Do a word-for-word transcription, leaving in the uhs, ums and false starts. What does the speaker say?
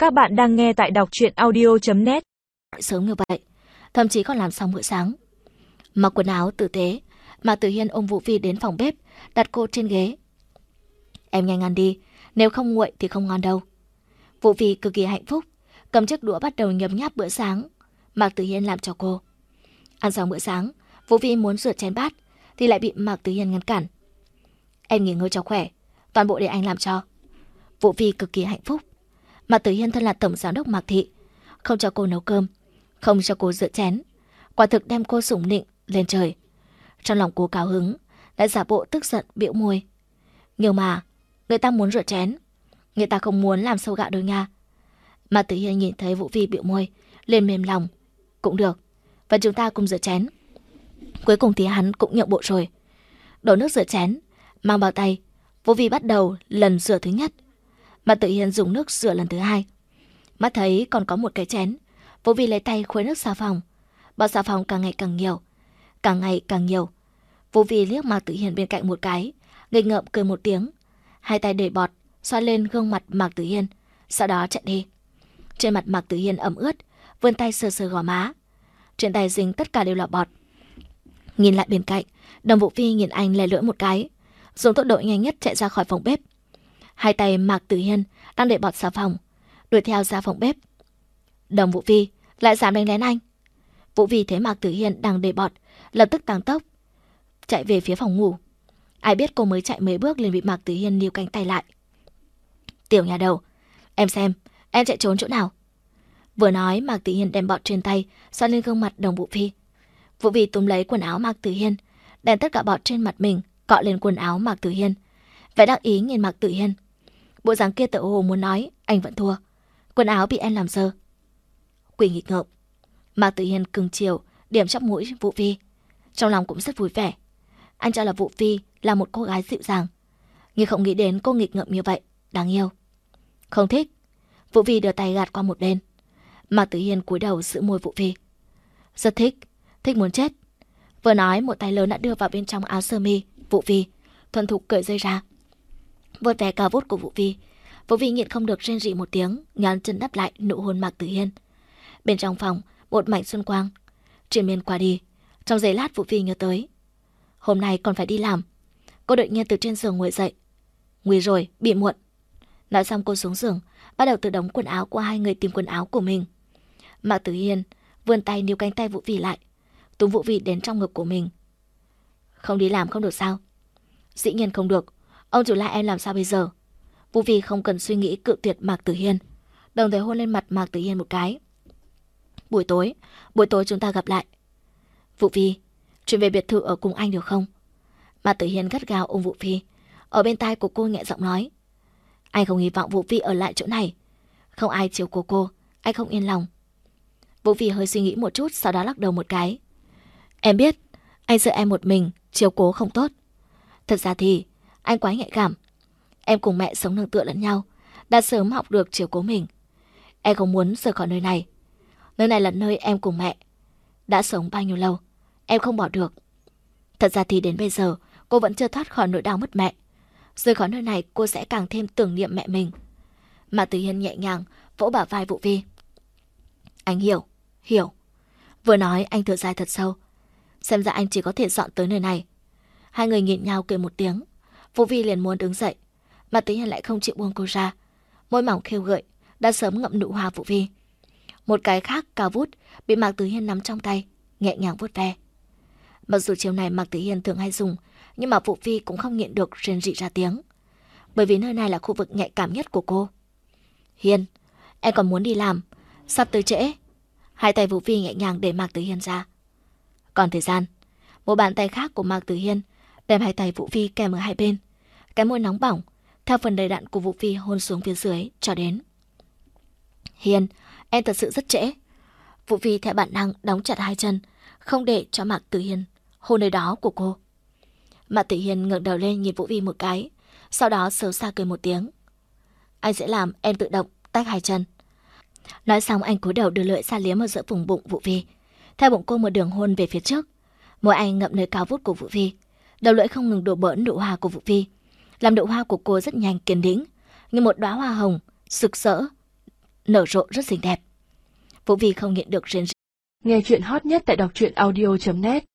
Các bạn đang nghe tại đọc truyện audio chấm net. Sớm như vậy, thậm chí còn làm xong bữa sáng. Mặc quần áo tử tế, Mạc Tử Hiên ôm Vũ Phi đến phòng bếp, đặt cô trên ghế. Em nhanh ăn đi, nếu không nguội thì không ngon đâu. Vũ Phi cực kỳ hạnh phúc, cầm chiếc đũa bắt đầu nhấm nháp bữa sáng Mạc Tử Hiên làm cho cô. Ăn xong bữa sáng, Vũ Phi muốn rửa chén bát thì lại bị Mạc Tử Hiên ngăn cản. Em nghỉ ngơi cho khỏe, toàn bộ để anh làm cho. Vũ Phi cực kỳ hạnh phúc. Mạc Tử Hiên thân là tổng giám đốc Mạc Thị, không cho cô nấu cơm, không cho cô rửa chén, quả thực đem cô sủng nịnh lên trời. Trong lòng cô cao hứng, lại giả bộ tức giận bĩu môi. Nhưng mà người ta muốn rửa chén, người ta không muốn làm sâu gạo đâu nha. Mạc Tử Hiên nhìn thấy Vũ Phi bĩu môi, liền mềm lòng. Cũng được, và chúng ta cùng rửa chén. Cuối cùng thì hắn cũng nhượng bộ rồi. Đổ nước rửa chén, mang bao tay, Vũ Phi bắt đầu lần rửa thứ nhất. Mạc Tử Hiên dùng nước rửa lần thứ hai. Mắt thấy còn có một cái chén, Vũ Phi lấy tay khuấy nước xà phòng. Bọt xà phòng càng ngày càng nhiều, càng ngày càng nhiều. Vũ Phi liếc Mạc Tử Hiên bên cạnh một cái, nghịch ngợm cười một tiếng, hai tay để bọt xoa lên gương mặt Mạc Tử Hiên, sau đó chạy đi. Trên mặt Mạc Tử Hiên ẩm ướt, vươn tay sờ sờ gò má, trên tay dính tất cả đều là bọt. Nhìn lại bên cạnh, Đồng Vũ Phi nhìn anh lè lưỡi một cái, dùng tốc độ nhanh nhất chạy ra khỏi phòng bếp. Hai tay Mạc Tử Hiên đang để bọt xà phòng, đuổi theo ra phòng bếp. Đồng Vũ Phi lại dám đánh lén anh. Vũ Phi thấy Mạc Tử Hiên đang để bọt, lập tức tăng tốc chạy về phía phòng ngủ. Ai biết cô mới chạy mấy bước liền bị Mạc Tử Hiên níu cánh tay lại. Tiểu nhà đầu, em xem, em chạy trốn chỗ nào? Vừa nói, Mạc Tử Hiên đem bọt trên tay xoa lên gương mặt Đồng Vũ Phi. Vũ Phi túm lấy quần áo Mạc Tử Hiên, đem tất cả bọt trên mặt mình cọ lên quần áo Mạc Tử Hiên. Vẻ đắc ý nhìn Mạc Tử Hiên. Bộ dáng kia tự hồ muốn nói anh vẫn thua, quần áo bị em làm dơ. Quỷ nghịch ngợm. Mạc Tử Hiên cưng chiều điểm chóp mũi Vũ Phi, trong lòng cũng rất vui vẻ. Anh cho là Vũ Phi là một cô gái dịu dàng, nhưng không nghĩ đến cô nghịch ngợm như vậy, đáng yêu. Không thích. Vũ Phi đưa tay gạt qua một bên. Mạc Tử Hiên cúi đầu giữ môi Vũ Phi. Rất thích, thích muốn chết. Vừa nói, một tay lớn đã đưa vào bên trong áo sơ mi Vũ Phi, thuần thục cởi dây ra. Vuốt ve cao vút của Vũ Phi, Vũ Phi nhịn không được rên rỉ một tiếng, nhón chân đắp lại nụ hôn Mạc Tử Hiên. Bên trong phòng, một mảnh xuân quang triền miên qua đi. Trong giây lát, Vũ Phi nhớ tới hôm nay còn phải đi làm. Cô đột nhiên từ trên giường ngồi dậy. Nguy rồi, bị muộn. Nói xong cô xuống giường, bắt đầu tự đóng quần áo của hai người tìm quần áo của mình. Mạc Tử Hiên vươn tay níu cánh tay Vũ Phi lại, túm Vũ Phi đến trong ngực của mình. Không đi làm không được sao? Dĩ nhiên không được. Ông chủ la em làm sao bây giờ? Vũ Phi không cần suy nghĩ cự tuyệt Mạc Tử Hiên, đồng thời hôn lên mặt Mạc Tử Hiên một cái. Buổi tối, buổi tối chúng ta gặp lại. Vũ Phi, chuyển về biệt thự ở cùng anh được không? Mạc Tử Hiên gắt gao ôm Vũ Phi, ở bên tai của cô nhẹ giọng nói. Anh không hy vọng Vũ Phi ở lại chỗ này, không ai chiều cô cô, anh không yên lòng. Vũ Phi hơi suy nghĩ một chút, sau đó lắc đầu một cái. Em biết, anh sợ em một mình, chiều cố không tốt. Thật ra thì anh quá nhạy cảm. Em cùng mẹ sống nương tựa lẫn nhau, đã sớm học được chiều cố mình. Em không muốn rời khỏi nơi này. Nơi này là nơi em cùng mẹ đã sống bao nhiêu lâu, em không bỏ được. Thật ra thì đến bây giờ cô vẫn chưa thoát khỏi nỗi đau mất mẹ. Rời khỏi nơi này cô sẽ càng thêm tưởng niệm mẹ mình. Mạc Tử Hiên nhẹ nhàng vỗ bả vai Vũ Phi. Anh hiểu, hiểu. Vừa nói anh thở dài thật sâu. Xem ra anh chỉ có thể dọn tới nơi này. Hai người nhìn nhau cười một tiếng. Vũ Phi liền muốn đứng dậy, Mạc Tử Hiên lại không chịu buông cô ra. Môi mỏng khêu gợi đã sớm ngậm nụ hoa Vũ Phi. Một cái khác cao vút bị Mạc Tử Hiên nắm trong tay, nhẹ nhàng vuốt ve. Mặc dù chiều này Mạc Tử Hiên thường hay dùng, nhưng mà Vũ Phi cũng không nhịn được rên rỉ ra tiếng, bởi vì nơi này là khu vực nhạy cảm nhất của cô. Hiên, em còn muốn đi làm, sắp tới trễ. Hai tay Vũ Phi nhẹ nhàng để Mạc Tử Hiên ra. Còn thời gian, một bàn tay khác của Mạc Tử Hiên đem hai tay Vũ Phi kèm ở hai bên, cái môi nóng bỏng theo phần đầy đặn của Vũ Phi hôn xuống phía dưới cho đến. Hiên, em thật sự rất trễ. Vũ Phi theo bản năng đóng chặt hai chân, không để cho Mạc Tử Hiên hôn nơi đó của cô. Mạc Tử Hiên ngẩng đầu lên nhìn Vũ Phi một cái, sau đó xấu xa cười một tiếng. Anh sẽ làm em tự động tách hai chân. Nói xong anh cúi đầu đưa lưỡi ra liếm ở giữa vùng bụng Vũ Phi, theo bụng cô một đường hôn về phía trước. Môi anh ngậm nơi cao vút của Vũ Phi, đầu lưỡi không ngừng đổ bỡn nụ hoa của Vũ Phi, làm nụ hoa của cô rất nhanh kiên định, như một đóa hoa hồng sực sỡ nở rộ rất xinh đẹp. Vũ Vi không nhịn được rên rỉ. Nghe chuyện hot nhất tại đọc truyện audio chấm net.